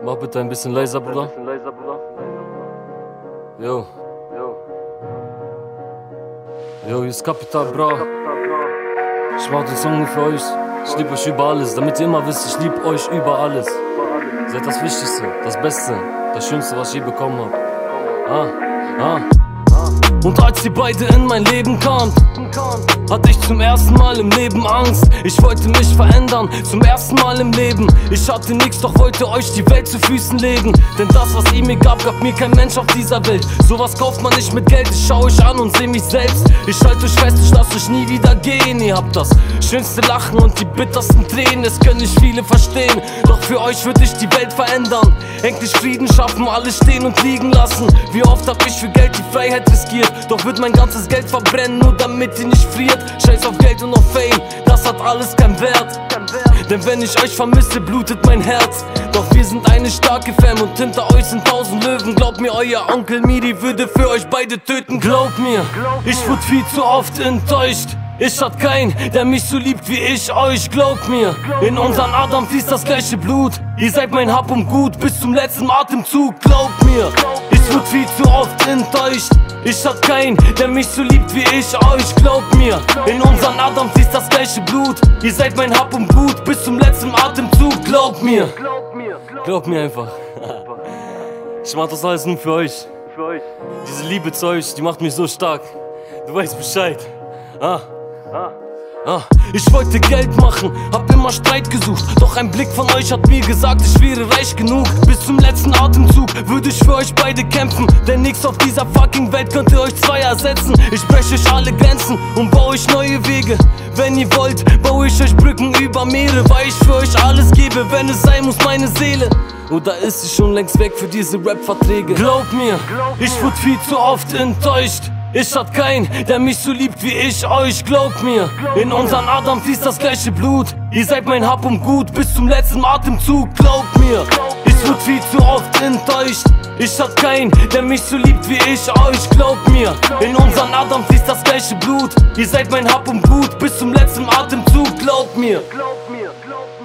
Mach bitte ein bisschen leiser, Bruder. Jo. Jo, hier ist Kapital, Bra. Ich mach den Song nur für euch. Ich lieb euch über alles, damit ihr immer wisst, ich lieb euch über alles. Ihr seid das Wichtigste, das Beste, das Schönste, was ich je bekommen hab. Und als ihr beide in mein Leben kamt, hatte ich zum ersten Mal im Leben Angst. Ich wollte mich verändern, zum ersten Mal im Leben. Ich hatte nichts, doch wollte euch die Welt zu Füßen legen. Denn das, was ihr mir gab, gab mir kein Mensch auf dieser Welt. Sowas kauft man nicht mit Geld, ich schau euch an und seh mich selbst. Ich halte euch fest, ich lass euch nie wieder gehen. Ihr habt das schönste Lachen und die bittersten Tränen, es können nicht viele verstehen. Doch für euch würde ich die Welt verändern, endlich Frieden schaffen, alles stehen und liegen lassen. Wie oft hab ich für Geld die Freiheit riskiert, doch wird mein ganzes Geld verbrennen, nur damit ihr nicht friert. Scheiß auf Geld und auf Fame, das hat alles keinen Wert. Denn wenn ich euch vermisse, blutet mein Herz. Doch wir sind eine starke Fam und hinter euch sind 1000 Löwen. Glaubt mir, euer Onkel Miri würde für euch beide töten. Glaubt mir, ich wurde viel zu oft enttäuscht. Ich hatte keinen, der mich so liebt wie ich euch. Glaubt mir, in unseren Adern fließt das gleiche Blut. Ihr seid mein Hab und Gut bis zum letzten Atemzug. Glaubt mir, ich wurde viel zu oft enttäuscht. Ich hatte keinen, der mich so liebt wie ich euch. Glaubt mir, in unseren Adern fließt das gleiche Blut. Ihr seid mein Hab und Gut bis zum letzten Atemzug. Glaubt mir, glaubt mir einfach. Ich mach das alles nur für euch. Diese Liebe zu euch, die macht mich so stark. Du weißt Bescheid. Ich wollte Geld machen, hab immer Streit gesucht. Doch ein Blick von euch hat mir gesagt, ich wäre reich genug. Bis zum letzten Atemzug würde ich für euch beide kämpfen. Denn nichts auf dieser fucking Welt könnte euch zwei ersetzen. Ich breche euch alle Grenzen und baue euch neue Wege. Wenn ihr wollt, baue ich euch Brücken über Meere, weil ich für euch alles gebe, wenn es sein muss, meine Seele. Oder ist sie schon längst weg für diese Rap-Verträge? Glaubt mir, ich wurde viel zu oft enttäuscht. Ich hatte keinen, der mich so liebt wie ich euch. Glaubt mir, in unseren Adern fließt das gleiche Blut. Ihr seid mein Hab und Gut bis zum letzten Atemzug. Glaubt mir, ich wurde viel zu oft enttäuscht. Ich hatte keinen, der mich so liebt wie ich euch. Glaubt mir, in unseren Adern fließt das gleiche Blut. Ihr seid mein Hab und Gut bis zum letzten Atemzug. Glaubt mir.